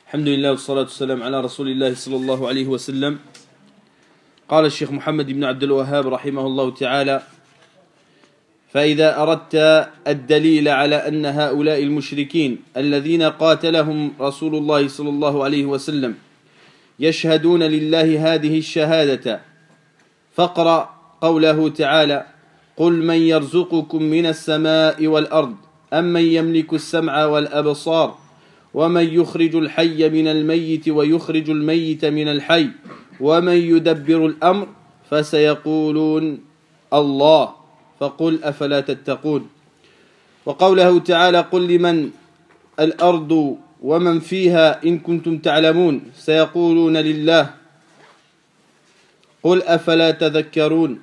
الحمد لله والصلاة والسلام على رسول الله صلى الله عليه وسلم. قال الشيخ محمد بن عبد الوهاب رحمه الله تعالى: فإذا أردت الدليل على أن هؤلاء المشركين الذين قاتلهم رسول الله صلى الله عليه وسلم يشهدون لله هذه الشهادة فاقرأ قوله تعالى: قل من يرزقكم من السماء والأرض أمن يملك السمع والأبصار ومن يخرج الحي من الميت ويخرج الميت من الحي ومن يدبر الأمر فسيقولون الله فقل أفلا تتقون. وقوله تعالى: قل لمن الأرض ومن فيها إن كنتم تعلمون سيقولون لله قل أفلا تذكرون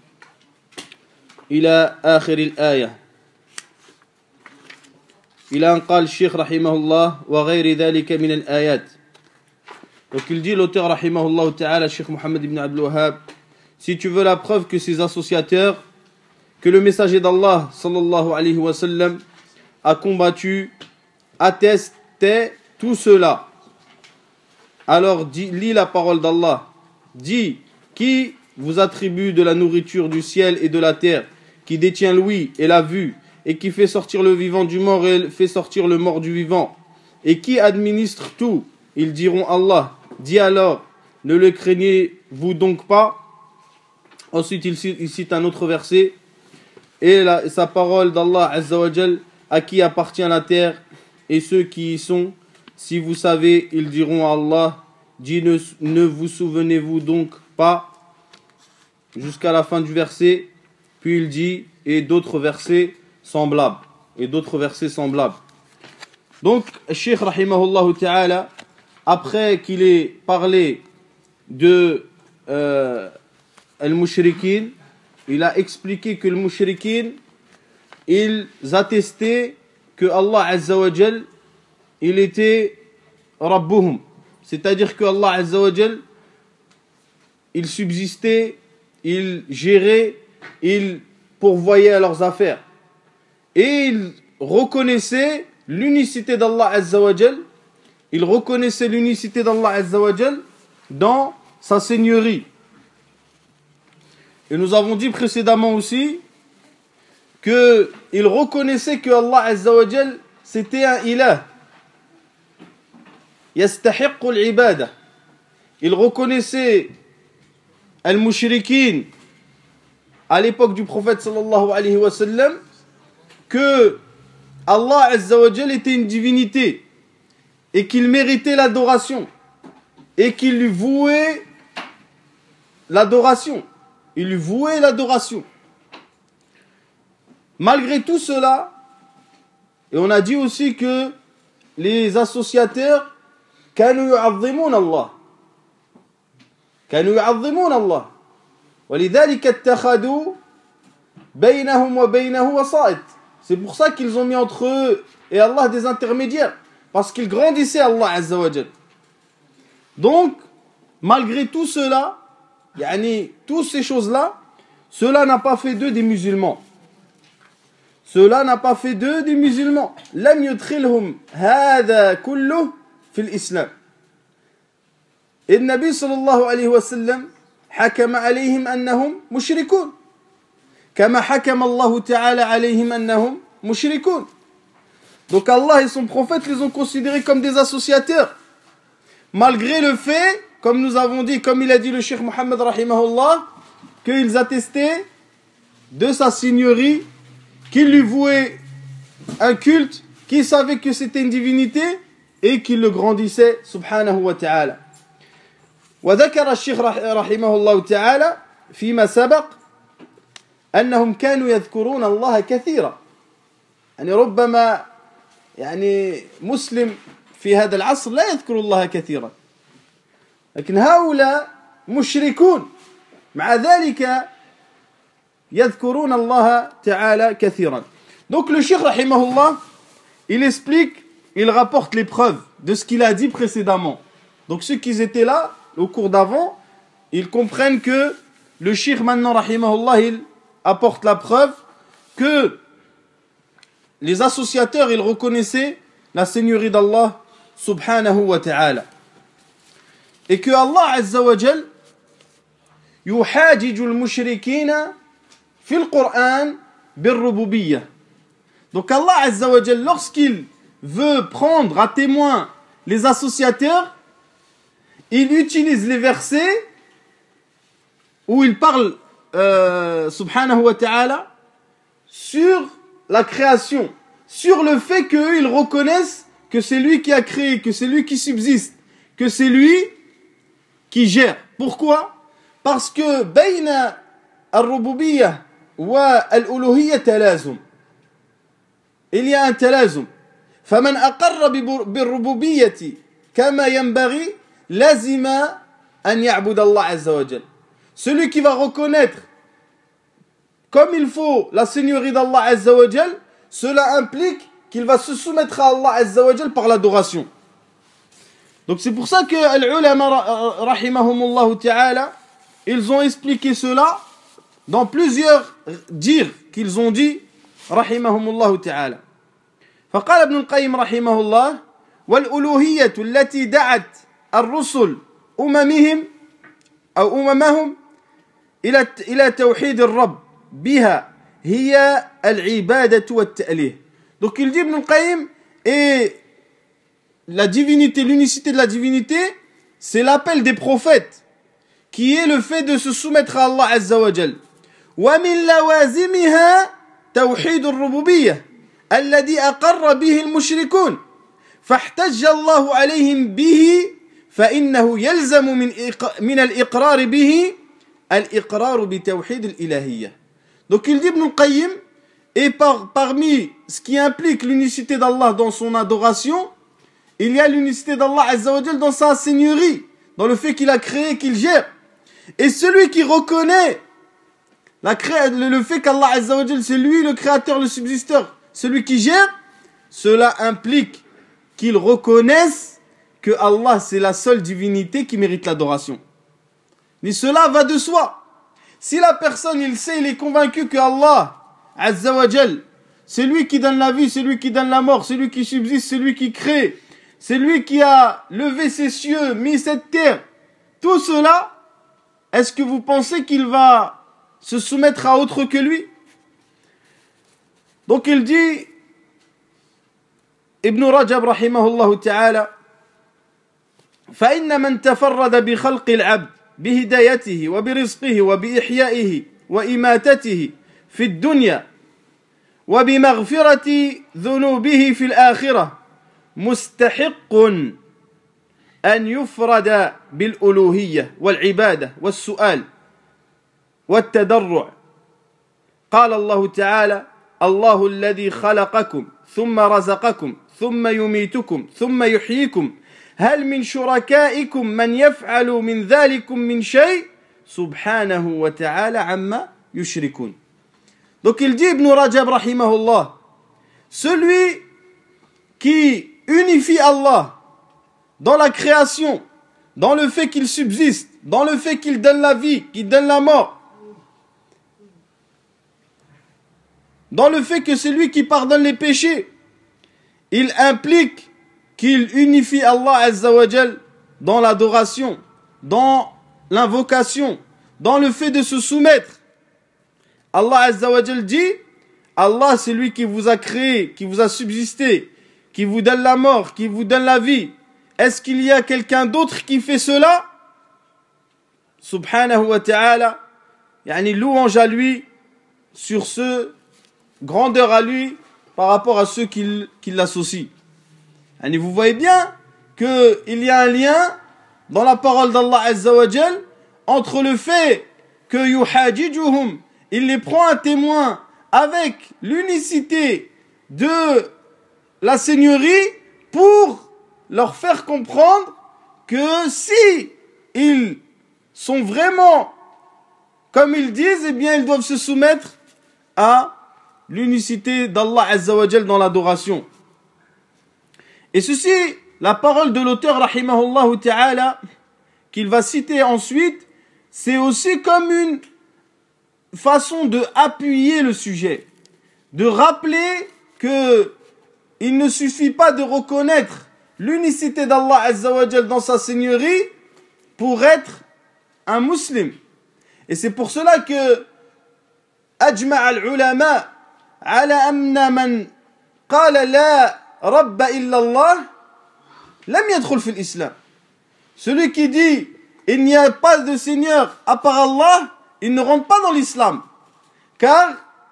إلى آخر الآية. إلى أن قال الشيخ رحمه الله وغير ذلك من الآيات. Donc il dit, l'auteur rahimahullah ta'ala, Cheikh Mohammed ibn Abdul Wahhab, si tu veux la preuve que ces associateurs, que le messager d'Allah sallallahu alayhi wa sallam a combattu, attestait tout cela, alors lis la parole d'Allah. Dis: qui vous attribue de la nourriture du ciel et de la terre, qui détient l'ouïe et la vue, et qui fait sortir le vivant du mort et fait sortir le mort du vivant, et qui administre tout? Ils diront Allah. Dis alors, ne le craignez-vous donc pas? Ensuite il cite un autre verset, et sa parole d'Allah Azza wa Jal, à qui appartient la terre et ceux qui y sont, si vous savez. Ils diront à Allah. Dis, ne vous souvenez-vous donc pas? Jusqu'à la fin du verset. Puis il dit, et d'autres versets semblables. Donc, Cheikh rahimahullah ta'ala, après qu'il ait parlé de al-mushrikin, il a expliqué que le mushrikin, ils attestaient que Allah Azza wa Jal, il était Rabbuhum. C'est-à-dire que Allah Azza wa Jal, il subsistait, il gérait, il pourvoyait à leurs affaires. Et ils reconnaissaient l'unicité d'Allah Azza wa Jal. Ils reconnaissaient l'unicité d'Allah Azza wa Jal dans sa seigneurie. Et nous avons dit précédemment aussi qu'ils reconnaissaient que Allah Azza wa Jal, c'était un ilah. Yastahiqqu al-ibada. Ils reconnaissaient al-mushrikin à l'époque du prophète sallallahu alayhi wa sallam que Allah Azza wa Jal était une divinité et qu'il méritait l'adoration et qu'il lui vouait l'adoration. Il lui vouait l'adoration. Malgré tout cela, et on a dit aussi que les associateurs كانوا يعظمون الله ولذلك اتخذوا بينهم وبينه وسائط. C'est pour ça qu'ils ont mis entre eux et Allah des intermédiaires, parce qu'ils grandissaient Allah Azza wa Jal. Donc, malgré tout cela, toutes ces choses-là, cela n'a pas fait d'eux des musulmans. لم يدخلهم هذا كله في الإسلام. النبي صلى الله عليه وسلم حكم عليهم أنهم مشركون كما حكم الله تعالى عليهم أنهم مشركون. Donc Allah et son prophète les ont considérés comme des associateurs, malgré le fait, comme nous avons dit, comme il a dit le Cheikh Mohammed rahimahullah, qu'ils attestaient de sa seigneurie, qu'ils lui vouaient un culte, qu'ils savaient que c'était une divinité et qu'ils le grandissaient subhanahu wa ta'ala. وذكر الشيخ رحمه الله تعالى فيما سبق أنهم كانوا يذكرون الله كثيرا. ربما مسلم في هذا العصر لا يذكر الله كثيرا، لكن هؤلاء مشركون مع ذلك يذكرون الله تعالى كثيرا. Donc le Cheikh rahimahullah, il explique, il rapporte les preuves de ce qu'il a dit précédemment. Donc ceux qui étaient là au cours d'avant, ils comprennent que le Cheikh maintenant rahimahullah, il apporte la preuve que les associateurs, ils reconnaissaient la seigneurie d'Allah subhanahu wa ta'ala. Et que Allah azza wa jal yuhajiju al-mushrikina fi al-Qur'an bir-rububiyyah. Donc Allah azza wa jal, lorsqu'il veut prendre à témoin les associateurs, il utilise les versets où il parle subhanahu wa ta'ala sur la création, sur le fait qu'eux ils reconnaissent que c'est lui qui a créé, que c'est lui qui subsiste, que c'est lui qui gère. Pourquoi? Parce que bayna al-rububiyyah wa al-uluhiyyah talazum. Il y a un talazum. فمن أقر بالربوبية كما ينبغي لازم أن يعبد الله عز وجل. Celui qui va reconnaître comme il faut la seigneurie d'Allah Azza wa Jal, cela implique qu'il va se soumettre à Allah Azza wa Jal par l'adoration. Donc c'est pour ça que les ulama rahimahumullah ta'ala, ils ont expliqué cela dans plusieurs dires qu'ils ont dit rahimahumullah ta'ala. فقال ابن القيم رحمه الله: والألوهية التي دعت الرسل أممهم إلى توحيد الرب بها هي العبادة والتأليه. Donc il dit Ibn al-Qayyim, et la divinité, l'unicité de la divinité, c'est l'appel des prophètes, qui est le fait de se soumettre à Allah Azza wa Jal. ومن لوازمها توحيد الربوبية الذي أقر به المشركون فاحتج الله عليهم به فإنه يلزم من الإقرار به الإقرار بتوحيد الإلهية. Donc il dit Ibn al-Qayyim, et parmi ce qui implique l'unicité d'Allah dans son adoration, il y a l'unicité d'Allah Azza wa Jal dans sa seigneurie, dans le fait qu'il a créé, qu'il gère. Et celui qui reconnaît le fait qu'Allah Azza wa Jal, c'est lui le créateur, le subsisteur, celui qui gère, cela implique qu'il reconnaisse que Allah c'est la seule divinité qui mérite l'adoration. Mais cela va de soi. Si la personne, il sait, il est convaincu que Allah Azza wa Jal, c'est lui qui donne la vie, c'est lui qui donne la mort, c'est lui qui subsiste, c'est lui qui crée, c'est lui qui a levé ces cieux, mis cette terre, tout cela, est-ce que vous pensez qu'il va se soumettre à autre que lui? Donc il dit, Ibn Rajab rahimahullah ta'ala, فإن من تفرد بخلق العبد بهدايته وبرزقه وبإحيائه وإماتته في الدنيا وبمغفرة ذنوبه في الآخرة مستحق أن يفرد بالألوهية والعبادة والسؤال والتضرع. قال الله تعالى: الله الذي خلقكم ثم رزقكم ثم يميتكم ثم يحييكم هل من شركائكم من يفعل من ذلكم من شيء سبحانه وتعالى عما يشركون. Donc il dit Ibn Rajab rahimahullah, celui qui unifie Allah dans la création, dans le fait qu'il subsiste, dans le fait qu'il donne la vie, qu'il donne la mort, dans le fait que c'est lui qui pardonne les péchés, il implique qu'il unifie Allah Azza wa Jal dans l'adoration, dans l'invocation, dans le fait de se soumettre. Allah Azza wa Jal dit, Allah c'est lui qui vous a créé, qui vous a subsisté, qui vous donne la mort, qui vous donne la vie. Est-ce qu'il y a quelqu'un d'autre qui fait cela? Subhanahu wa ta'ala, yani louange à lui sur ce, grandeur à lui par rapport à ceux qui l'associent. Yani vous voyez bien qu'il y a un lien dans la parole d'Allah Azza wa Jal entre le fait que yuhajijuhum, il les prend à témoin avec l'unicité de la seigneurie pour leur faire comprendre que si ils sont vraiment comme ils disent, eh bien ils doivent se soumettre à l'unicité d'Allah Azza wa Jal dans l'adoration. Et ceci, la parole de l'auteur rahimahullah ta'ala qu'il va citer ensuite, c'est aussi comme une façon de appuyer le sujet, de rappeler que il ne suffit pas de reconnaître l'unicité d'Allah Azza wa Jal dans sa seigneurie pour être un musulman. Et c'est pour cela que أجمع العلماء على أن من قال لا رب إلا الله لم يدخل في الإسلام. Celui qui dit il n'y a pas de Seigneur à part Allah, il ne rentre pas dans l'islam. Car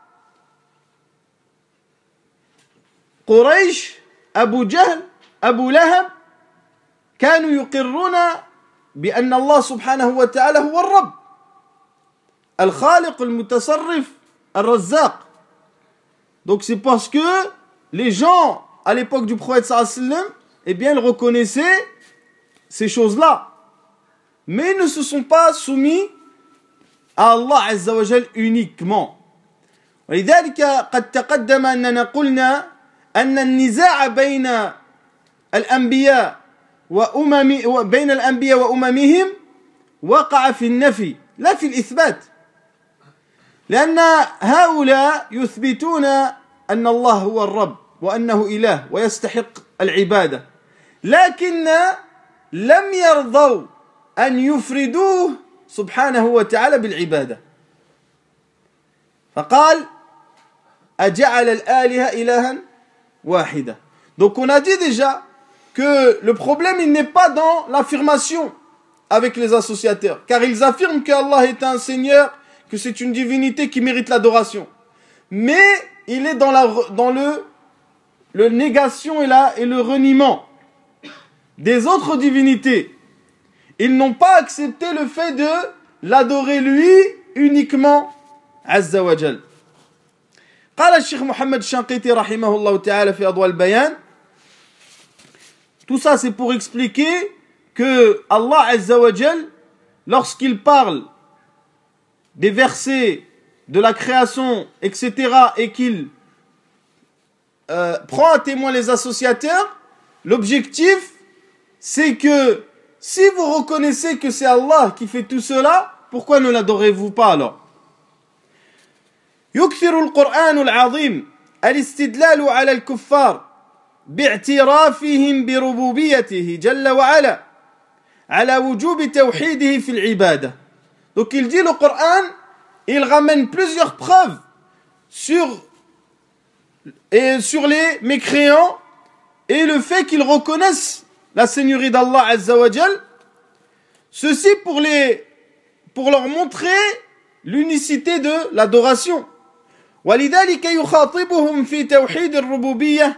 Quraysh, Abu Jahl, Abu Lahab كانوا يقرون بأن الله سبحانه وتعالى هو الرب الخالق المتصرف الرزاق. Donc c'est parce que les gens à l'époque du prophète sallallahu alayhi wa sallam, eh bien ils reconnaissaient ces choses-là, mais ils ne se sont pas soumis à Allah Azza wa Jal uniquement. ولذلك قد تقدم أننا قلنا أن النزاع بين الأنبياء وأممهم وقع في النفي لا في الإثبات. لأن هؤلاء يثبتون أن الله هو الرب وأنه إله ويستحق العبادة، لكن لم يرضوا أن يفردوه سبحانه وتعالى بالعبادة. فقال أجعل الآلهة إلها واحدة. Donc on a dit déjà que le problème il n'est pas dans l'affirmation avec les associateurs, car ils affirment qu'Allah est un Seigneur, que c'est une divinité qui mérite l'adoration. Mais il est dans le négation et le reniement des autres divinités. Ils n'ont pas accepté le fait de l'adorer lui uniquement Azza wa Jal. قال الشيخ محمد الشنقيطي رحمه الله تعالى في أضواء البيان. Tout ça c'est pour expliquer que Allah Azza wa Jal, lorsqu'il parle des versets de la création, etc., et qu'il prend à témoin les associateurs, l'objectif, c'est que si vous reconnaissez que c'est Allah qui fait tout cela, pourquoi ne l'adorez-vous pas alors? يكثر القرآن العظيم الاستدلال على الكفار باعترافهم بربوبيته جل وعلا على وجوب توحيده في العبادة. Donc il dit le Coran, il ramène plusieurs preuves sur les mécréants et le fait qu'ils reconnaissent la seigneurie d'Allah Azza wa Jal, ceci pour leur montrer l'unicité de l'adoration. ولذلك يخاطبهم في توحيد الربوبية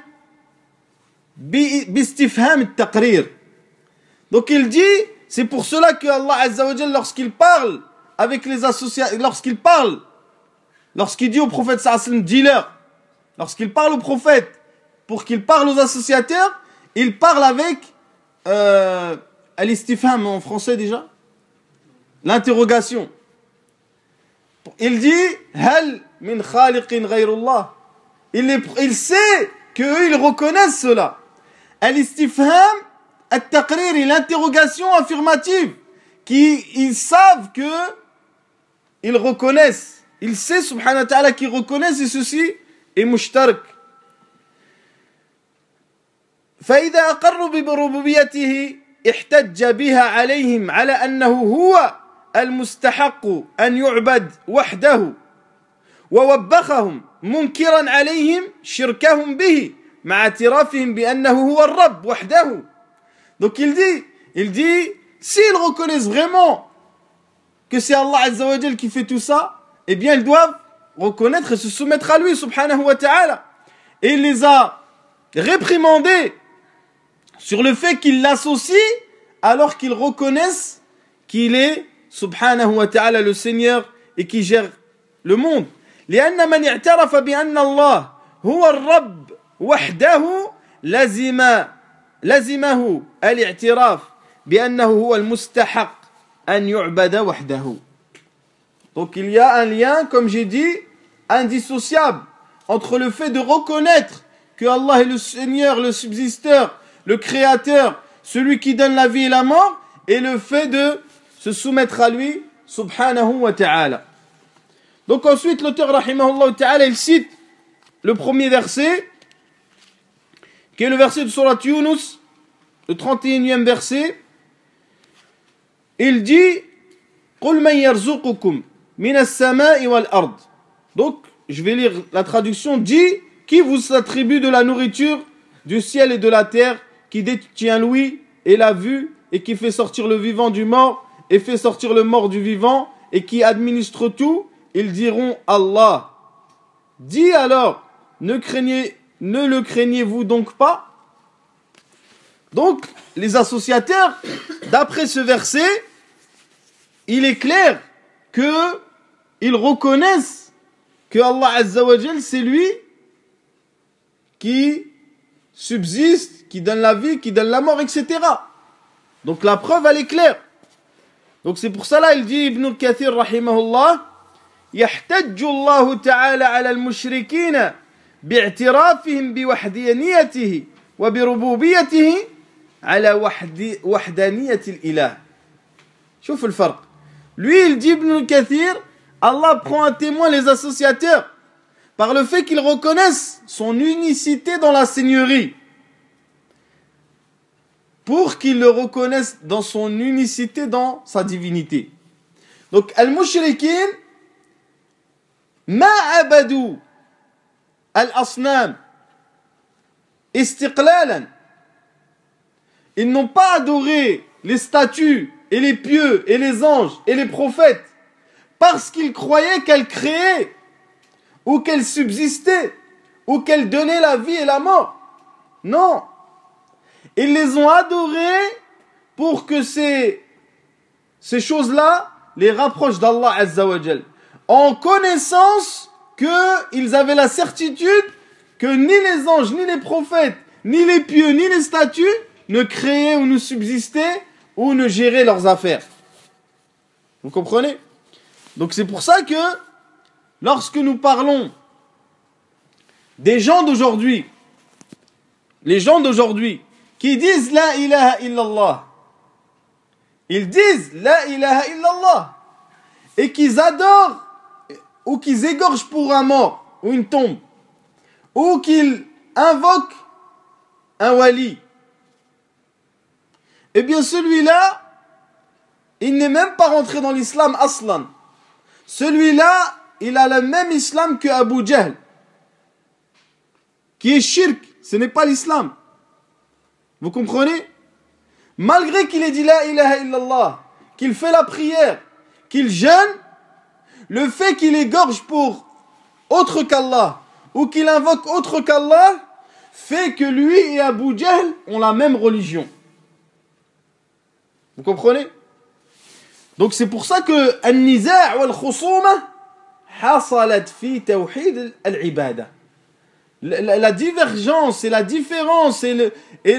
باستفهام التقرير. Donc il dit, c'est pour cela que Allah Azza wa Jal, lorsqu'il parle avec les associés, lorsqu'il dit au prophète sallallahu alayhi wa sallam, dis-leur, lorsqu'il parle au prophète pour qu'il parle aux associateurs, il parle avec al-istifham en français déjà, l'interrogation. Il dit hal min khaliqin ghayrullah. Il sait qu'eux ils reconnaissent cela. Al-istifham at-taqrir, l'interrogation affirmative, ils savent que ils reconnaissent. Il sait subhanahu wa ta'ala qu'ils reconnaissent, et ceci est mushtarak. فإذا أقروا بربوبيته احتج بها عليهم على أنه هو المستحق أن يعبد وحده ووبخهم منكرا عليهم شركهم به مع اعترافهم بأنه هو الرب وحده. Donc il dit s'ils reconnaissent vraiment que c'est Allah Azza wa Jal qui fait tout ça, eh bien ils doivent reconnaître et se soumettre à lui subhanahu wa ta'ala. Et il les a réprimandés sur le fait qu'ils l'associent alors qu'ils reconnaissent qu'il est subhanahu wa ta'ala le Seigneur et qui gère le monde. لأن من اعترف بأن الله هو الرب وحده لزمه الاعتراف بأنه هو المستحق أن يعبد وحده. Donc il y a un lien, comme j'ai dit, indissociable entre le fait de reconnaître que Allah est le Seigneur, le subsisteur, le créateur, celui qui donne la vie et la mort, et le fait de se soumettre à lui, subhanahu wa ta'ala. Donc ensuite, l'auteur, rahimahullah ta'ala, il cite le premier verset, qui est le verset de Surat Yunus, le 31e verset, il dit قُلْ مَنْ يَرْزُقُكُمْ مِنَ السَّمَاءِ وَالْأَرْضِ. Donc, je vais lire la traduction. Dit, qui vous attribue de la nourriture du ciel et de la terre, qui détient l'ouïe et la vue, et qui fait sortir le vivant du mort, et fait sortir le mort du vivant, et qui administre tout? Ils diront Allah. Dis alors, ne le craignez-vous donc pas? Donc, les associateurs, d'après ce verset, il est clair qu'ils reconnaissent que Allah Azza wa Jal, c'est lui qui subsiste, qui donne la vie, qui donne la mort, etc. Donc la preuve, elle est claire. Donc c'est pour cela, il dit Ibn Kathir, rahimahullah, يحتج الله تعالى على المشركين باعترافهم بوحدانيته وبربوبيته على وحدانية الإله. شوف الفرق. Lui, il dit Ibn Kathir, Allah prend à témoin les associateurs par le fait qu'ils reconnaissent son unicité dans la seigneurie, pour qu'ils le reconnaissent dans son unicité dans sa divinité. Donc, al-mushrikin ma abadu al-asnam istiqlalan. Ils n'ont pas adoré les statues et les pieux et les anges et les prophètes parce qu'ils croyaient qu'elles créaient ou qu'elles subsistaient ou qu'elles donnaient la vie et la mort. Non. Ils les ont adorés pour que ces choses-là les rapprochent d'Allah Azza wa Jal, en connaissance qu'ils avaient la certitude que ni les anges, ni les prophètes, ni les pieux, ni les statues ne créaient ou ne subsistaient ou ne géraient leurs affaires. Vous comprenez? Donc c'est pour ça que lorsque nous parlons des gens d'aujourd'hui, les gens d'aujourd'hui qui disent La ilaha illallah, ils disent La ilaha illallah, et qu'ils adorent ou qu'ils égorgent pour un mort ou une tombe, ou qu'ils invoquent un wali, eh bien celui-là, il n'est même pas rentré dans l'islam aslan. Celui-là, il a le même islam que Abu Jahl, qui est shirk, ce n'est pas l'islam. Vous comprenez? Malgré qu'il ait dit la ilaha illallah, qu'il fait la prière, qu'il jeûne, le fait qu'il égorge pour autre qu'Allah, ou qu'il invoque autre qu'Allah, fait que lui et Abu Jahl ont la même religion. Vous comprenez? Donc c'est pour ça que al-niza' wal-khusuma hasalat fi tawhid al-ibada. La divergence et la différence et le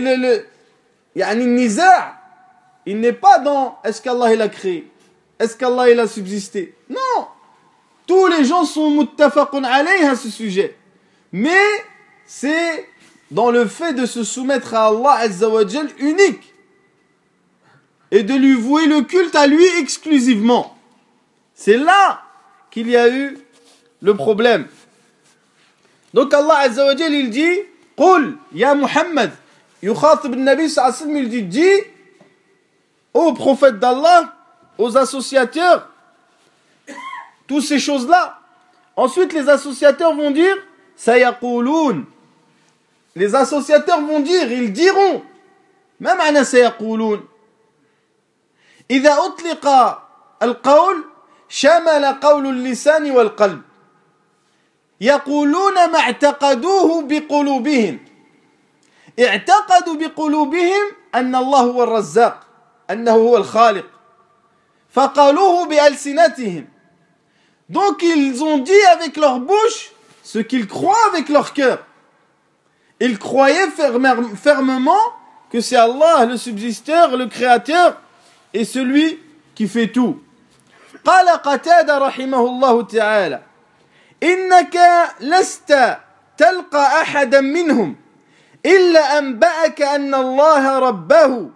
niza', il n'est pas dans est-ce qu'Allah il a créé, est-ce qu'Allah il a subsisté. Non, tous les gens sont muttafaqun alayh à ce sujet, mais c'est dans le fait de se soumettre à Allah Azza wa Jal unique et de lui vouer le culte à lui exclusivement. C'est là qu'il y a eu le problème. Donc Allah Azza wa Jal il dit Qul ya Muhammad, yukhatib al-Nabi sallallahu alayhi wa sallam, il dit dis aux prophètes d'Allah, aux associateurs, toutes ces choses-là. Ensuite les associateurs vont dire sayaqulun. Les associateurs vont dire, ils diront, même ana sayaqulun. إذا أطلق القول شمل قول اللسان والقلب يقولون ما اعتقدوه بقلوبهم اعتقدوا بقلوبهم أن الله هو الرزاق أنه هو الخالق فقالوه بألسنتهم. Donc ils ont dit avec leur bouche ce qu'ils croient avec leur cœur. Ils croyaient fermement que c'est Allah le subsisteur, le créateur et celui qui fait tout. قال قتادة رحمه الله تعالى إنك لست تلقى أحدا منهم إلا أنبأك أن الله ربه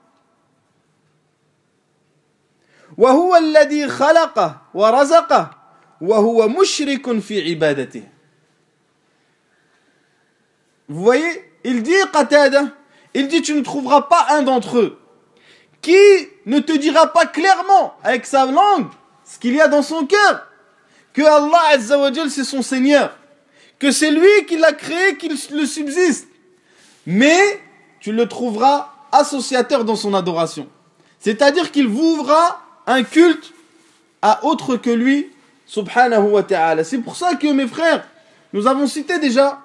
وهو الذي خلقه ورزقه وهو مشرك في عبادته. Vous voyez, il dit Qatada, Il dit, tu ne trouveras pas un d'entre eux qui ne te dira pas clairement, avec sa langue, ce qu'il y a dans son cœur, que Allah Azza wa Jal, c'est son Seigneur, que c'est lui qui l'a créé, qui le subsiste. Mais tu le trouveras associateur dans son adoration. C'est-à-dire qu'il vouera un culte à autre que lui, subhanahu wa ta'ala. C'est pour ça que, mes frères, nous avons cité déjà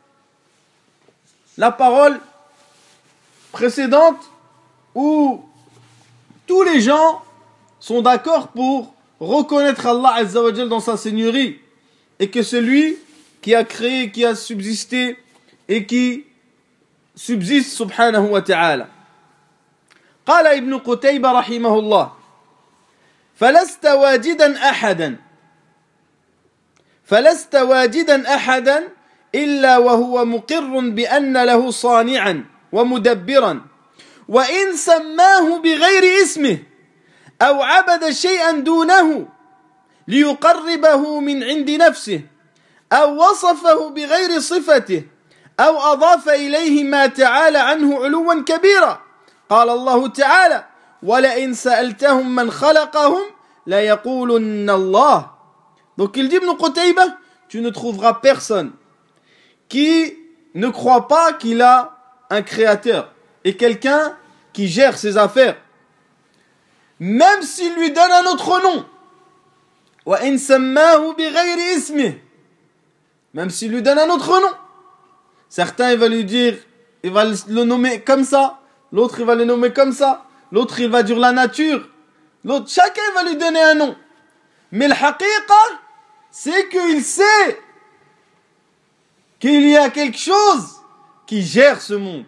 la parole précédente où tous les gens sont d'accord pour reconnaître Allah Azza wa Jal dans sa seigneurie et que c'est lui qui a créé, qui a subsisté et qui subsiste subhanahu wa ta'ala. قال ابن قتيبة رحمه الله فلست واجدا أحدا إلا وهو مقر بأن له صانعا ومدبرا وإن سماه بغير اسمه أو عبد شيئا دونه ليقربه من عند نفسه أو وصفه بغير صفته أو أضاف إليه ما تعالى عنه علوا كبيرا قال الله تعالى ولئن سألتهم من خلقهم ليقولن الله. Donc il dit Ibn Qutayba, tu ne trouveras personne qui ne croit pas qu'il a un créateur et quelqu'un qui gère ses affaires, même s'il lui donne un autre nom. وَإِن سَمَّاهُ بِغَيْرِ اسْمِهِ, même s'il lui donne un autre nom. Certains, il va lui dire, il va le nommer comme ça, l'autre, il va le nommer comme ça, l'autre, il va dire la nature, l'autre, chacun va lui donner un nom. Mais le haqiqa, c'est qu'il sait qu'il y a quelque chose qui gère ce monde.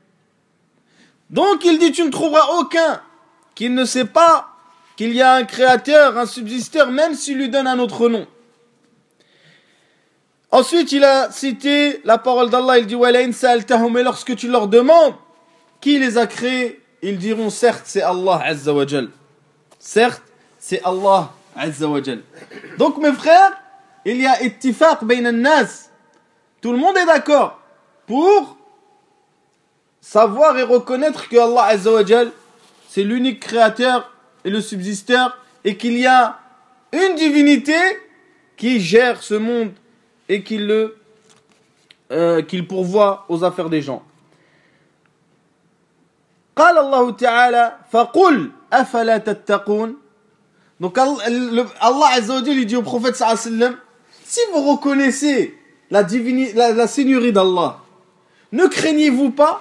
Donc il dit, tu ne trouveras aucun qui ne sait pas qu'il y a un créateur, un subsisteur, même s'il lui donne un autre nom. Ensuite, il a cité la parole d'Allah, il dit وَلَئِنْ سَأَلْتَهُمْ, et lorsque tu leur demandes qui les a créés, ils diront certes c'est Allah Azza wa Jal. Certes, c'est Allah Azza wa Jal. Donc mes frères, il y a ittifaq bayna an-nas. Tout le monde est d'accord pour savoir et reconnaître que Allah Azza wa Jal, c'est l'unique créateur et le subsisteur, et qu'il y a une divinité qui gère ce monde et qu'il pourvoit aux affaires des gens. قال الله تعالى فقل أفلا تتقون. Donc Allah Azza wa Jal dit au prophète sallallahu alayhi wa sallam, si vous reconnaissez la seigneurie d'Allah, ne craignez-vous pas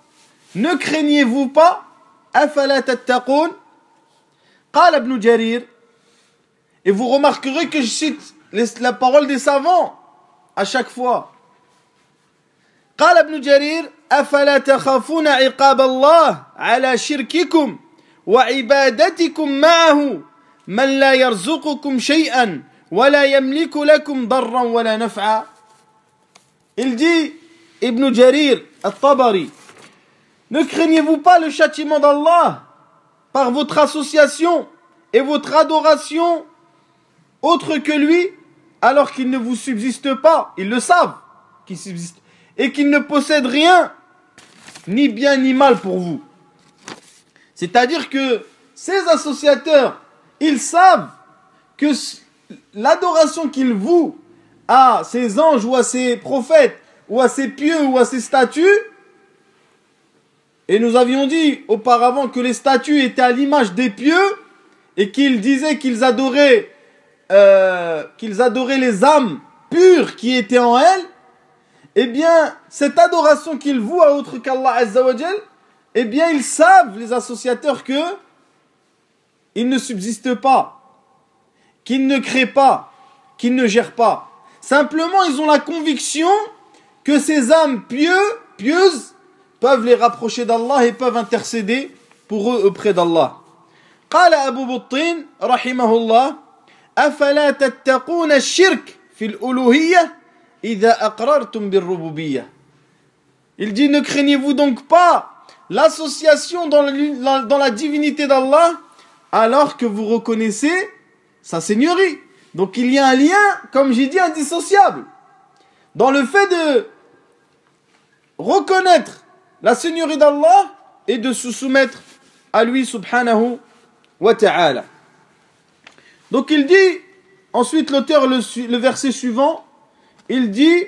أفلا تتقون. قال ابن جرير, et vous remarquerez que je cite la parole des savants à chaque fois. قال ابن جرير أفلا تخافون عقاب الله على شرككم وعبادتكم معه من لا يرزقكم شيئا ولا يملك لكم ضرا ولا نفعا. Il dit, Ibn Jarir al-Tabari, ne craignez-vous pas le châtiment d'Allah par votre association et votre adoration autre que lui, alors qu'il ne vous subsiste pas, ils le savent qu'il subsiste, et qu'il ne possède rien, ni bien ni mal pour vous. C'est-à-dire que ces associateurs, ils savent que l'adoration qu'ils vouent à ces anges ou à ces prophètes, ou à ces pieux ou à ces statues, et nous avions dit auparavant que les statues étaient à l'image des pieux, et qu'ils disaient qu'ils adoraient les âmes pures qui étaient en elles, eh bien, cette adoration qu'ils vouent à autre qu'Allah Azza wa Jal, eh bien, ils savent, les associateurs, que ils ne subsistent pas, qu'ils ne créent pas, qu'ils ne gèrent pas. Simplement, ils ont la conviction que ces âmes pieuses peuvent les rapprocher d'Allah et peuvent intercéder pour eux auprès d'Allah. قال أبو بطين رحمه الله أفلا تتقون الشرك في الألوهية إذا أقررتم بالربوبية. Il dit, ne craignez-vous donc pas l'association dans la divinité d'Allah alors que vous reconnaissez sa seigneurie. Donc il y a un lien, comme j'ai dit, indissociable dans le fait de reconnaître la seigneurie d'Allah et de se soumettre à lui subhanahu wa ta'ala. Donc il dit, ensuite l'auteur, le verset suivant, il dit: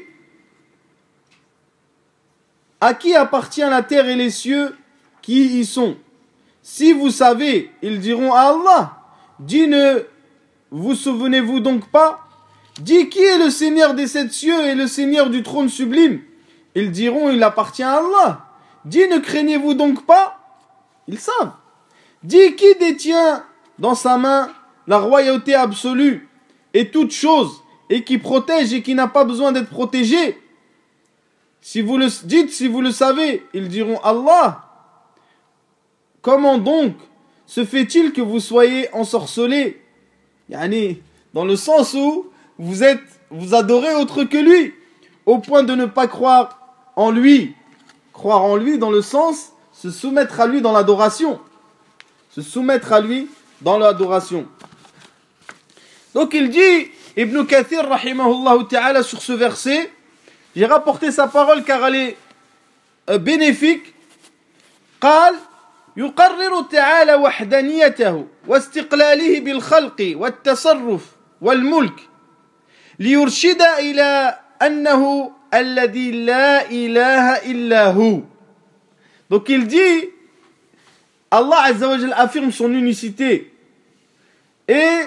à qui appartient la terre et les cieux qui y sont? Si vous savez, ils diront à Allah. Dit: ne vous souvenez-vous donc pas? Dit: qui est le Seigneur des sept cieux et le Seigneur du trône sublime? Ils diront: il appartient à Allah. Dit: ne craignez-vous donc pas? Ils savent. Dit: qui détient dans sa main la royauté absolue et toute chose, et qui protège et qui n'a pas besoin d'être protégé? Si vous le savez, ils diront: Allah. Comment donc se fait-il que vous soyez ensorcelés? Yani, dans le sens où vous adorez autre que lui, au point de ne pas croire en lui. Croire en lui dans le sens, se soumettre à lui dans l'adoration. Se soumettre à lui dans l'adoration. Donc il dit, Ibn Kathir, rahimahullah ta'ala, sur ce verset, j'ai rapporté sa parole car elle est bénéfique. قال: يقرر تعالى وحدانيته واستقلاله بالخلق والتصرف والملك ليرشد إلى أنه الذي لا إله إلا هو. Donc il dit, Allah Azza wa Jal affirme son unicité et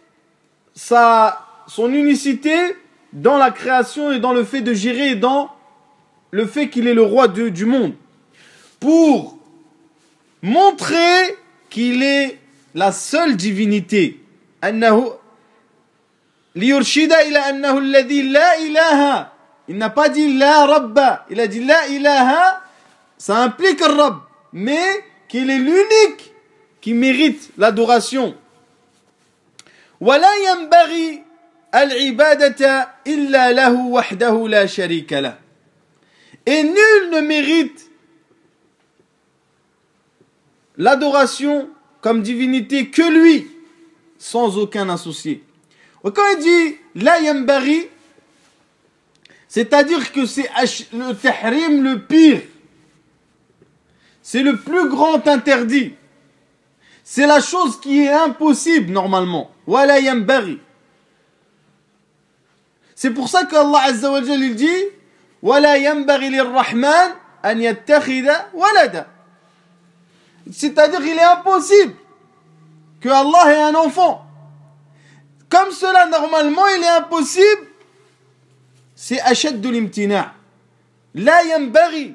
son unicité dans la création et dans le fait de gérer et dans le fait qu'il est le roi du monde, pour montrer qu'il est la seule divinité. أنه ليرشد إلى أنه الذي لا إله. Il n'a pas dit la Rabba, il a dit la ilaha. Ça implique un Rabb, mais qu'il est l'unique qui mérite l'adoration. ولا ينبغي العبادة إلا له وحده لا شريك له. Et nul ne mérite l'adoration comme divinité que lui, sans aucun associé. Et quand il dit la yambari, c'est-à-dire que c'est le tahrim le pire, c'est le plus grand interdit, c'est la chose qui est impossible normalement. Wala yambari. C'est pour ça qu'Allah Azza wa Jal il dit wala yambari lirrahman an yattakhidha walada. C'est-à-dire qu'il est impossible que Allah ait un enfant. Comme cela, normalement, il est impossible. C'est أشد الامتناع. لا ينبغي.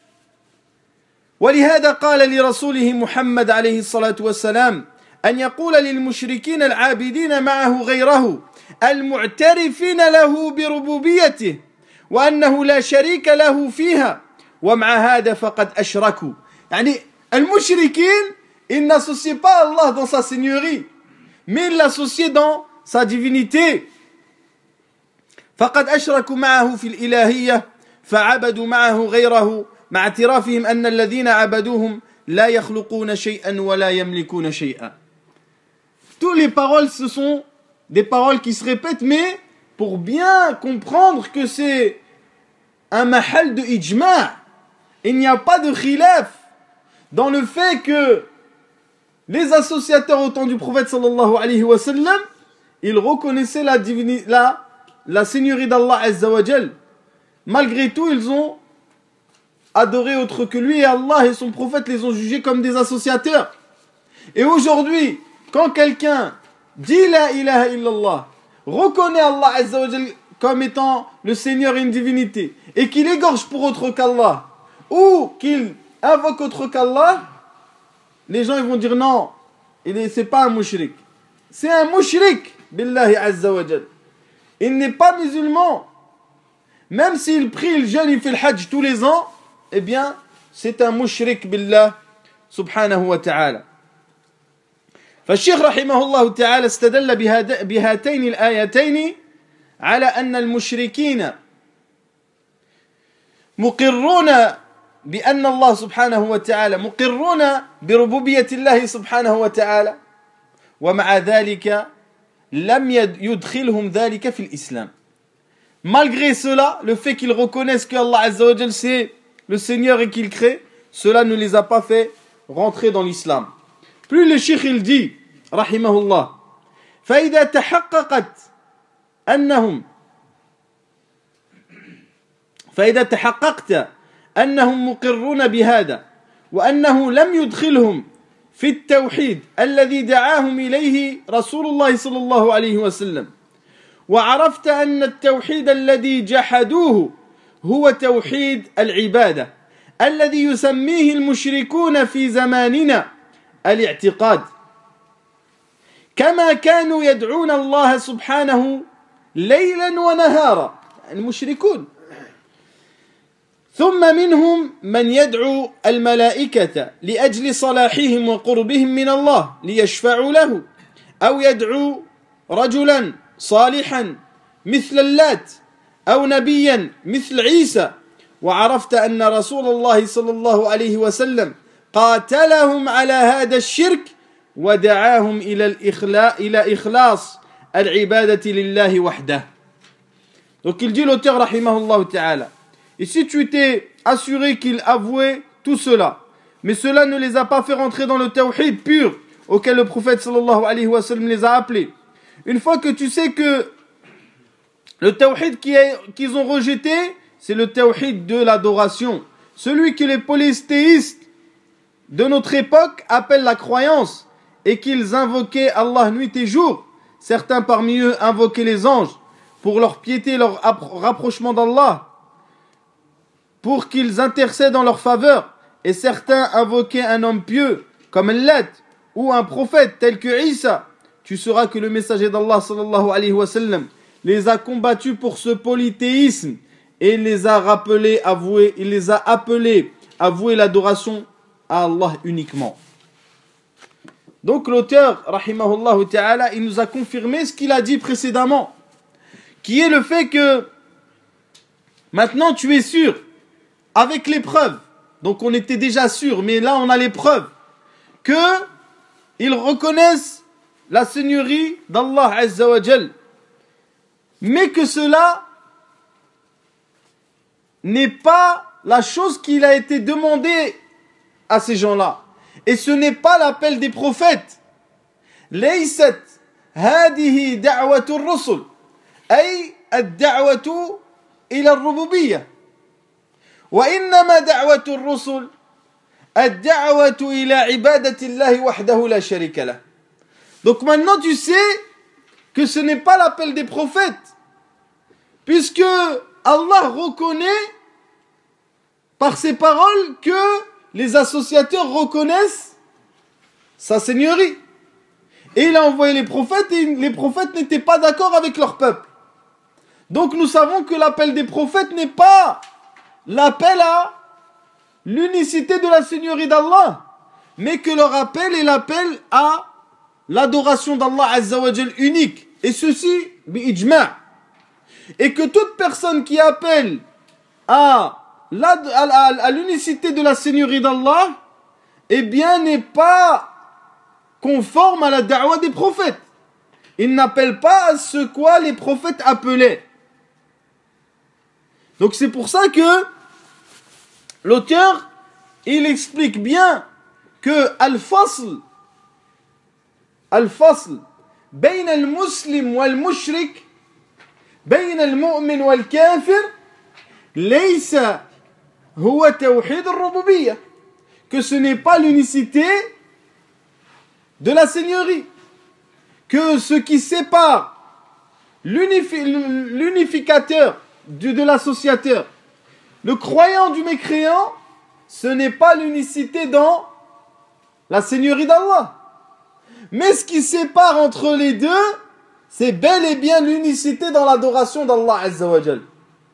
ولهذا قال لرسوله محمد عليه الصلاة والسلام أن يقول للمشركين العابدين معه غيره المعترفين له بربوبيته وأنه لا شريك له فيها ومع هذا فقد أشركوا. يعني المشركين, ils n'associent pas Allah dans sa seigneurie, mais ils l'associent dans sa divinité. فقد أشركوا معه في الإلهية فعبدوا معه غيره مع اعترافهم أن الذين عبدوهم لا يخلقون شيئا ولا يملكون شيئا. Toutes les paroles, ce sont des paroles qui se répètent, mais pour bien comprendre que c'est un mahal de ijma'. Il n'y a pas de khilaf dans le fait que les associateurs au temps du prophète sallallahu alayhi wa sallam, ils reconnaissaient la seigneurie d'Allah Azza wa Jal. Malgré tout, ils ont adoré autre que lui et Allah et son prophète les ont jugés comme des associateurs. Et aujourd'hui, quand quelqu'un dit la ilaha illallah, reconnaît Allah Azza wa Jal comme étant le Seigneur et une divinité, et qu'il égorge pour autre qu'Allah, ou qu'il invoque autre qu'Allah, les gens ils vont dire non, c'est pas un mushrik. C'est un mushrik, billahi azza wa jal. Il n'est pas musulman. Même s'il prie, il jeûne, il fait le hajj tous les ans, eh bien, c'est un mushrik billah subhanahu wa ta'ala. فالشيخ رحمه الله تعالى استدل بهاتين الآيتين على أن المشركين مقرون بأن الله سبحانه وتعالى مقرون بربوبية الله سبحانه وتعالى ومع ذلك لم يدخلهم ذلك في الإسلام. Malgré cela, le fait qu'ils reconnaissent que Allah Azza wa Jal c'est le Seigneur et qu'il crée, cela ne les a pas fait rentrer dans l'islam. Plus le cheikh il dit, rahimahullah, فإذا تحققت أنهم فإذا تحققت أنهم مقرون بهذا وأنه لم يدخلهم في التوحيد الذي دعاهم إليه رسول الله صلى الله عليه وسلم وعرفت أن التوحيد الذي جحدوه هو توحيد العبادة الذي يسميه المشركون في زماننا الاعتقاد كما كانوا يدعون الله سبحانه ليلا ونهارا المشركون ثم منهم من يدعو الملائكة لأجل صلاحهم وقربهم من الله ليشفعوا له أو يدعو رجلا صالحا مثل اللات أو نبيا مثل عيسى وعرفت أن رسول الله صلى الله عليه وسلم قاتلهم على هذا الشرك ودعاهم إلى إخلاص العبادة لله وحده. Donc il dit l'auteur rahimahullah ta'ala, et si tu t'es assuré qu'il avouait tout cela, mais cela ne les a pas fait rentrer dans le tawhid pur auquel le prophète sallallahu alayhi wa sallam les a appelés, une fois que tu sais que le tawhid qu'ils ont rejeté, c'est le tawhid de l'adoration, celui que les polythéistes de notre époque appellent la croyance, et qu'ils invoquaient Allah nuit et jour, certains parmi eux invoquaient les anges pour leur piété, leur rapprochement d'Allah, pour qu'ils intercèdent en leur faveur, et certains invoquaient un homme pieux comme Lat ou un prophète tel que Isa. Tu sauras que le messager d'Allah sallallahu alayhi wa sallam les a combattus pour ce polythéisme et les a rappelés il les a appelés à vouer l'adoration à Allah uniquement. Donc l'auteur rahimahullah ta'ala, il nous a confirmé ce qu'il a dit précédemment, qui est le fait que maintenant tu es sûr avec les preuves. Donc on était déjà sûr, mais là on a les preuves que ils reconnaissent la seigneurie d'Allah Azza wa Jal, mais que cela n'est pas la chose qu'il a été demandé à ces gens-là. Et ce n'est pas l'appel des prophètes. ليست هذه دعوة الرسل أي الدعوة إلى الربوبية وإنما دعوة الرسل الدعوة إلى عبادة الله وحده لا شريك له. Donc maintenant tu sais que ce n'est pas l'appel des prophètes, puisque Allah reconnaît par ses paroles que les associateurs reconnaissent sa seigneurie. Et il a envoyé les prophètes, et les prophètes n'étaient pas d'accord avec leur peuple. Donc nous savons que l'appel des prophètes n'est pas l'appel à l'unicité de la seigneurie d'Allah, mais que leur appel est l'appel à l'adoration d'Allah Azza wa Jal unique. Et ceci, bi-ijma'. Et que toute personne qui appelle à l'unicité de la seigneurie d'Allah, eh bien n'est pas conforme à la da'wa des prophètes. Il n'appelle pas à ce quoi les prophètes appelaient. Donc c'est pour ça que l'auteur, il explique bien que al-fasl بين المسلم والمشرك بين المؤمن والكافر ليس هو توحيد الربوبية, que ce n'est pas l'unicité de la seigneurie, que ce qui sépare l'unificateur de l'associateur, le croyant du mécréant, ce n'est pas l'unicité dans la seigneurie d'Allah. Mais ce qui sépare entre les deux, c'est bel et bien l'unicité dans l'adoration d'Allah Azza wa Jal.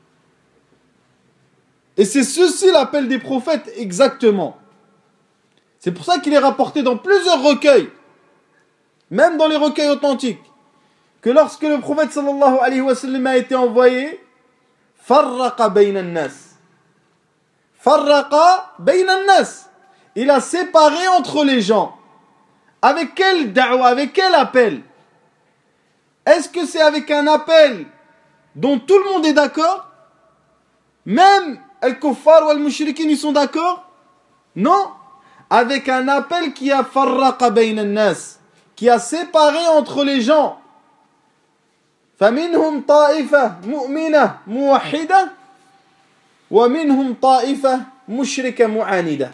Et c'est ceci l'appel des prophètes exactement. C'est pour ça qu'il est rapporté dans plusieurs recueils, même dans les recueils authentiques, que lorsque le prophète sallallahu alayhi wa sallam a été envoyé, farraqa bayna an-nas. Farraqa bayna an-nas. Il a séparé entre les gens. Avec quel da'wa, avec quel appel? Est-ce que c'est avec un appel dont tout le monde est d'accord? Même al-kuffar ou al-mushrikin, ils sont d'accord? Non. Avec un appel qui a farraqa bayna an-nas, qui a séparé entre les gens. فَمِنْهُمْ طَائِفَةٌ مُؤْمِنَةٌ مُوَحِّدَةٌ وَمِنْهُمْ طَائِفَةٌ مُشْرِكَةٌ مُعَانِدَةٌ.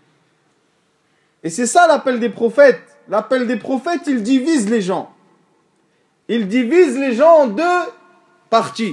Et c'est ça l'appel des prophètes. L'appel des prophètes, il divise les gens. Il divise les gens en deux parties.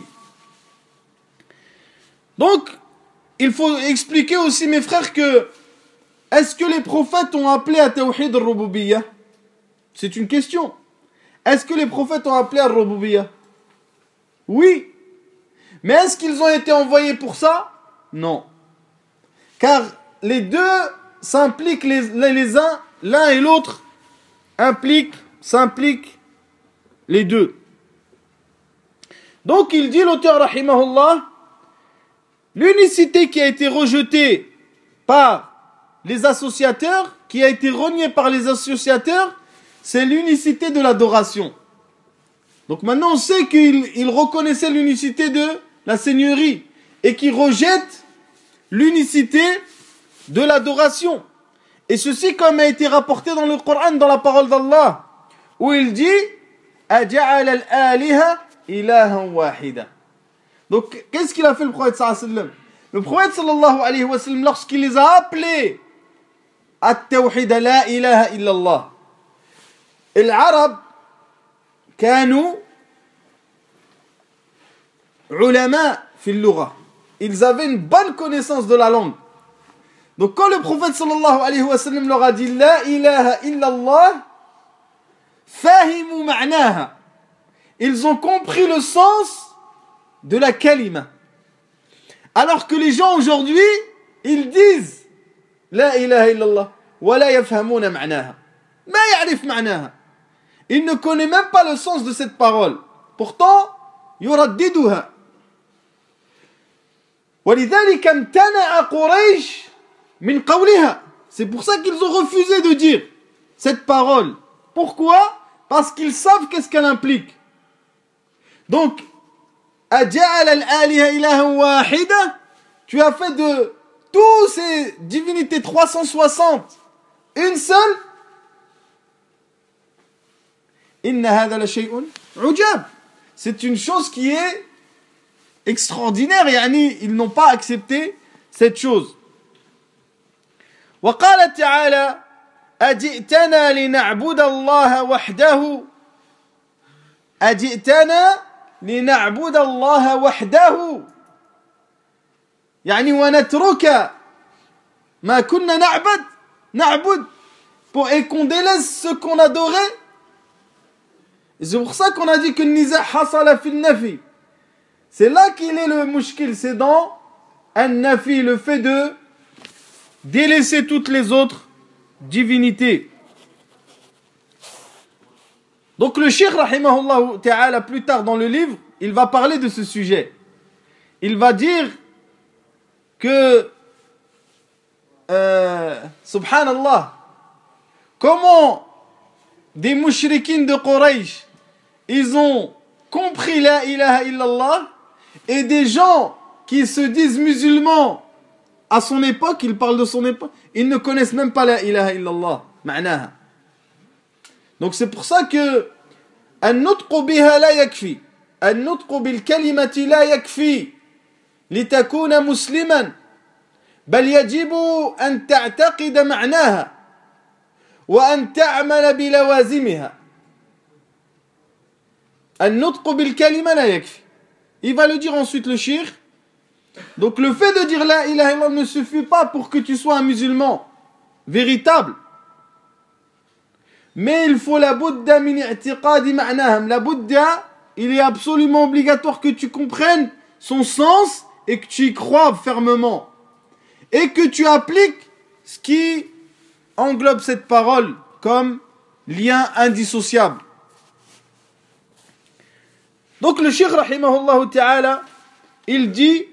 Donc, il faut expliquer aussi, mes frères, que est-ce que les prophètes ont appelé à Tawhid al-Rububiyyah? C'est une question. Est-ce que les prophètes ont appelé à al-Rububiyyah? Oui. Mais est-ce qu'ils ont été envoyés pour ça? Non. Car les deux s'impliquent les uns, l'un et l'autre s'impliquent les deux. Donc il dit, l'auteur rahimahullah, l'unicité qui a été rejetée par les associateurs, qui a été reniée par les associateurs, c'est l'unicité de l'adoration. Donc maintenant on sait qu'ils reconnaissaient l'unicité de la seigneurie et qu'ils rejettent l'unicité de l'adoration. Et ceci comme a été rapporté dans le Coran, dans la parole d'Allah, où il dit أَجَعَلَ الْآلِهَ إِلَهًا وَاحِدًا. Donc qu'est-ce qu'il a fait le prophète sallallahu alayhi wa sallam? Le prophète sallallahu alayhi wa sallam, lorsqu'il les a appelés à التوحيد لا إله إلا الله, العرب كانوا علماء في اللغة, ils avaient une bonne connaissance de la langue. Donc quand le prophète sallallahu alayhi wa sallam leur a dit la ilaha illallah, fahimu ma'naha, ils ont compris le sens de la kalima. Alors que les gens aujourd'hui, ils disent la ilaha illallah wa la yafhamuna ma'naha, ma ya'rif ma'naha, ils ne connaissent même pas le sens de cette parole, pourtant yuraddiduha. ولذلك امتنع قريش min qawliha. C'est pour ça qu'ils ont refusé de dire cette parole. Pourquoi? Parce qu'ils savent qu'est-ce qu'elle implique. Donc, aja'ala al-aliha ilahan wahida, tu as fait de tous ces divinités 360 une seule. Inna hadha la shay'un ujab. C'est une chose qui est extraordinaire, yani ils n'ont pas accepté cette chose. وقال تعالى أجئتنا لنعبد الله وحده أجئتنا لنعبد الله وحده يعني ونترك ما كنا نعبد et qu'on délaisse ce qu'on adorait. Et c'est pour ça qu'on a dit que النزاع حصل في النفي. C'est là qu'il est le mushkil, c'est dans an-nafi, le fait de délaisser toutes les autres divinités. Donc le cheikh rahimahullah ta'ala plus tard dans le livre, il va parler de ce sujet. Il va dire que subhanallah, comment des mouchrikines de Quraysh, ils ont compris la ilaha illallah, et des gens qui se disent musulmans à son époque, il parle de son époque, ils ne connaissent même pas la ilaha illallah, ma'naha. Donc c'est pour ça que an-nutqu biha la yakfi, an-nutqu bil kalimati la yakfi litakuna musliman, bal yajibu an ta'taqida ma'naha wa an ta'mala bilawazimiha. An-nutqu bil kalima la yakfi. Il va le dire ensuite le shir. Donc le fait de dire la ilaha illallah ne suffit pas pour que tu sois un musulman véritable. Mais il faut la buddha min i'tiqadi ma'nahum. La buddha, il est absolument obligatoire que tu comprennes son sens et que tu y crois fermement. Et que tu appliques ce qui englobe cette parole comme lien indissociable. Donc le cheikh rahimahullah ta'ala, il dit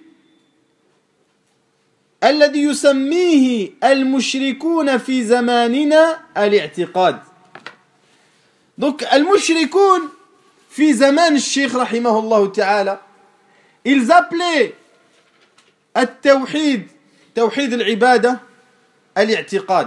الذي يسميه المشركون في زماننا الاعتقاد. Donc المشركون في زمان الشيخ رحمه الله تعالى, ils appelaient التوحيد توحيد العبادة الاعتقاد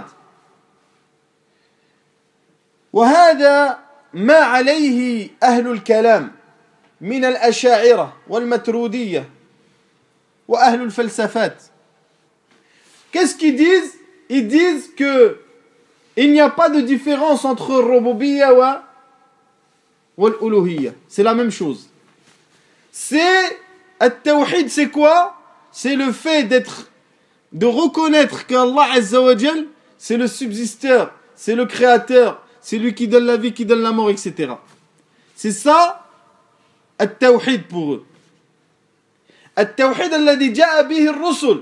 وهذا ما عليه أهل الكلام من الأشاعرة والمترودية وأهل الفلسفات. Qu'est-ce qu'ils disent? Ils disent que il n'y a pas de différence entre Rububiyya ou l'Uluhiyya. C'est la même chose. C'est At-Tawhid, c'est quoi? C'est le fait de reconnaître qu'Allah Azza wa Jal, c'est le subsisteur, c'est le créateur, c'est lui qui donne la vie, qui donne la mort, etc. C'est ça, At-Tawhid pour eux. At-Tawhid alladhi ja'a bihi ar-rusul.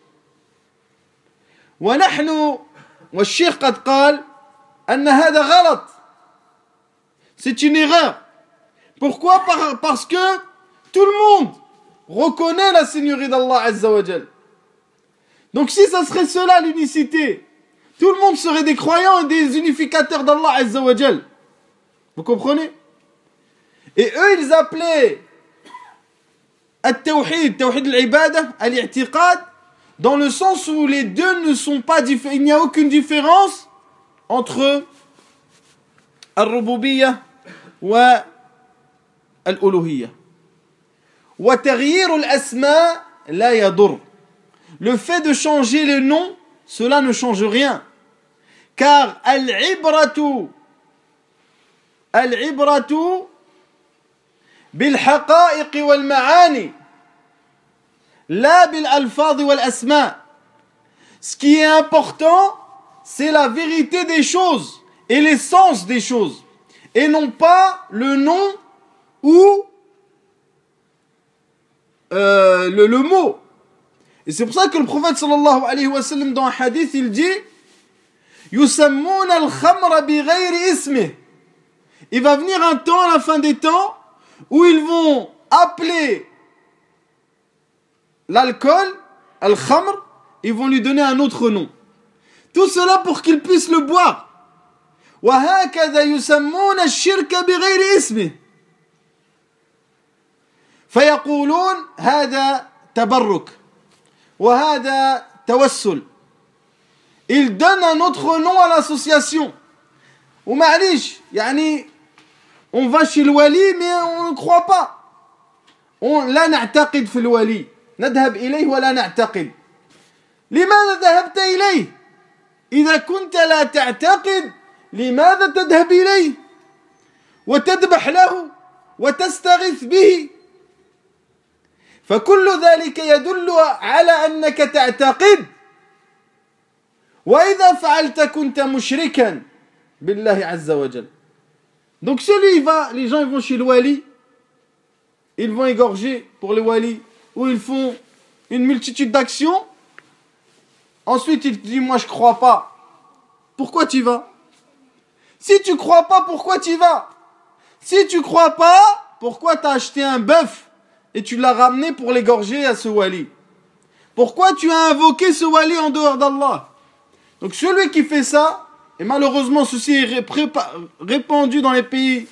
ونحن والشيخ قد قال أن هذا غلط. C'est une erreur. Pourquoi? Parce que tout le monde reconnaît la seigneurie d'Allah Azza wa Jal. Donc si ça serait cela l'unicité, tout le monde serait des croyants et des unificateurs d'Allah Azza wa Jal. Vous comprenez? Et eux ils appelaient At-Tawhid, Tawhid al-Ibadah, al-I'tiqad, dans le sens où les deux ne sont pas différents. Il n'y a aucune différence entre Al-Rububiyyah ou Al-Uluhiyyah. Wa taghyir al-asma la yadur. Le fait de changer les noms, cela ne change rien. Car al-ibratu bil-haqa'iq wal-ma'ani la bil-alfaz wal-asma. Ce qui est important, c'est la vérité des choses et l'essence des choses, et non pas le nom ou le mot. Et c'est pour ça que le prophète sallallahu alayhi wa sallam dans un hadith il dit yusammouna al-khamra bighayri ismih. Il va venir un temps à la fin des temps où ils vont appeler l'alcool al-khamr, ils vont lui donner un autre nom. Tout cela pour qu'il puisse le boire. Wa hakadha yusammouna ash-shirka bighayri ismih. فيقولون هذا تبرك وهذا توسل. Ils donnent un autre nom à l'association. ومعليش يعني on va chez le wali mais on ne croit pas. On لا نعتقد في الولي. نذهب إليه ولا نعتقد. لماذا ذهبت إليه؟ إذا كنت لا تعتقد لماذا تذهب إليه وتذبح له وتستغيث به؟ فكل ذلك يدل على أنك تعتقد، وإذا فعلت كنت مشركا بالله عز وجل. Donc celui les gens ils vont chez le wali, ils vont égorger pour le wali, ou ils font une multitude d'actions. Ensuite il te dit moi je crois pas. Pourquoi tu y vas? Si tu crois pas, pourquoi tu y vas? Si tu crois pas, pourquoi tu as acheté un bœuf et tu l'as ramené pour l'égorger à ce wali? Pourquoi tu as invoqué ce wali en dehors d'Allah? Donc celui qui fait ça, et malheureusement ceci est répandu dans les pays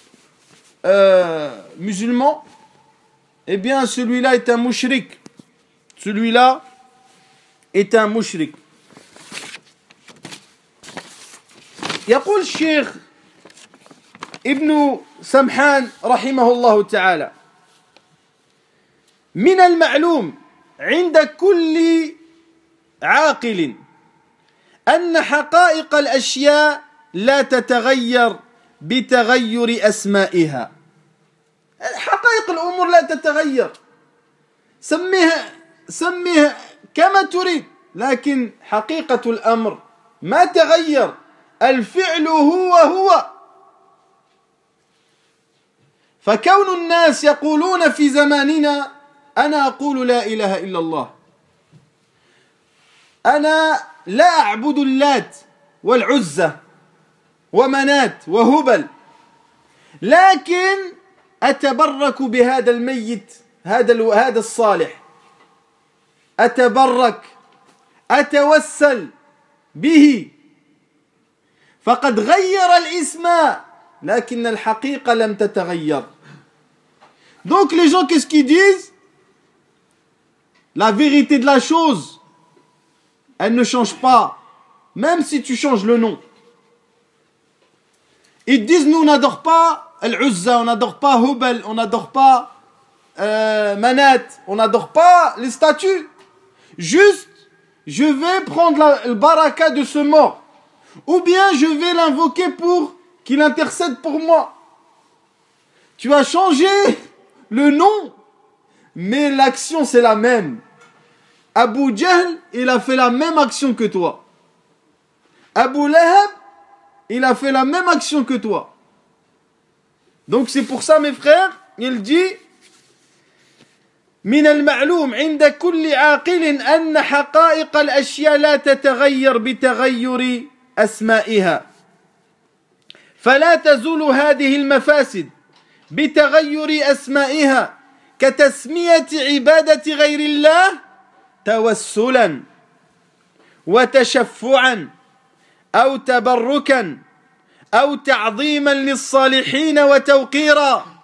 musulmans, eh bien celui-là est un mushrik. Celui-là est un mushrik. يقول الشيخ ابن سمحان رحمه الله تعالى من المعلوم عند كل عاقل أن حقائق الأشياء لا تتغير بتغير أسمائها. حقائق الأمور لا تتغير، سميها كما تريد، لكن حقيقة الأمر ما تغير، الفعل هو. فكون الناس يقولون في زماننا أنا أقول لا إله إلا الله، أنا لا أعبد اللات والعزة ومنات وهبل، لكن أتبرك بهذا الميت، هذا الصالح، أتبرك أتوسل به، فقد غير الاسم لكن الحقيقة لم تتغير. Donc les gens qu'est-ce qu'ils disent? la vérité de la chose, elle ne change pas, même si tu changes le nom. Ils disent, nous on n'adore pas Al-Uzza, on n'adore pas Hubal, on n'adore pas Manat, on n'adore pas les statues. Juste, je vais prendre le baraka de ce mort. Ou bien je vais l'invoquer pour qu'il intercède pour moi. Tu as changé le nom, mais l'action c'est la même. Abu Jahl, il a fait la même action que toi. Abu Lahab, il a fait la même action que toi. Donc c'est pour ça mes frères, il dit من المعلوم عند كل عاقل أن حقائق الأشياء لا تتغير بتغير أسمائها فلا تزول هذه المفاسد بتغير أسمائها كتسمية عبادة غير الله توسلا وتشفعا أو تبركا أو تعظيما للصالحين وتوقيرا.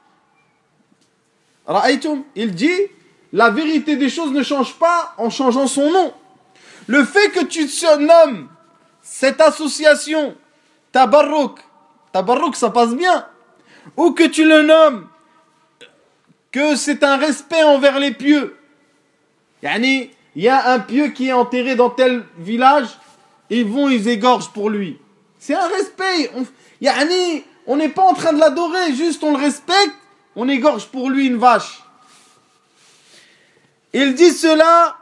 رأيتم? Il dit, la vérité des choses ne change pas en changeant son nom. Le fait que tu nommes cette association Tabarruk, Tabarruk ça passe bien, ou que tu le nommes que c'est un respect envers les pieux. Yani, il y a un pieux qui est enterré dans tel village, ils égorgent pour lui. C'est un respect. On n'est pas en train de l'adorer, juste on le respecte, on égorge pour lui une vache. Il dit cela.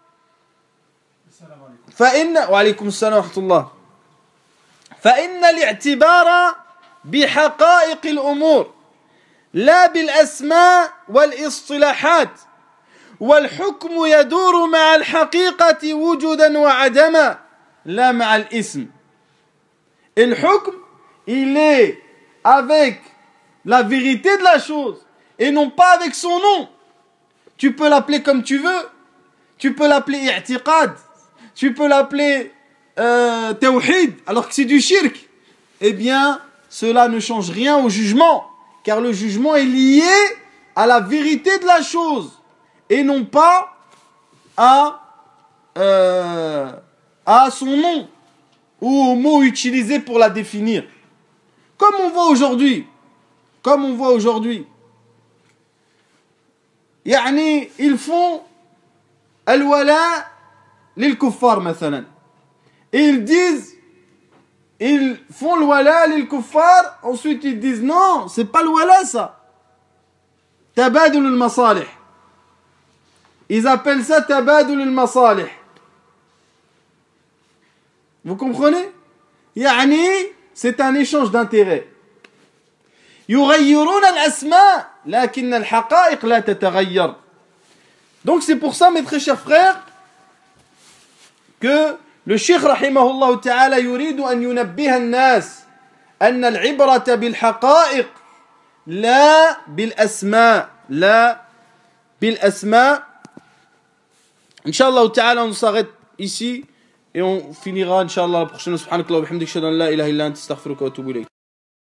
وعليكم السلام ورحمة الله. فإن الاعتبار بحقائق الأمور لا بالأسماء والاصطلاحات والحكم يدور مع الحقيقة وجودا وعدما لا مع الاسم. Et le hukm, il est avec la vérité de la chose et non pas avec son nom. Tu peux l'appeler comme tu veux. Tu peux l'appeler i'tiqad. Tu peux l'appeler tawhid alors que c'est du shirk. Eh bien, cela ne change rien au jugement. Car le jugement est lié à la vérité de la chose et non pas à son nom ou aux mots utilisés pour la définir. Comme on voit aujourd'hui. يعني ils font al-wala lil-kuffar مثلا. Ils disent, ils font le wala lil-kuffar, ensuite ils disent non, c'est pas le wala ça. Tabadul al-masalih. Ils appellent ça tabadul al-masalih. Vous comprenez? يعني c'est un échange d'intérêts. يغيرون الأسماء لكن الحقائق لا تتغير. Donc c'est pour ça mes très chers frères que le Cheikh rahimahullah ta'ala يريد أن ينبه الناس أن العبرة بالحقائق لا بالأسماء. Inch'Allah ta'ala on s'arrête ici et on finira Inch'Allah la prochaine. Subhanakallah wa bihamdik, shahadu an la ilaha illa anta astaghfiruka wa atubu ilayk.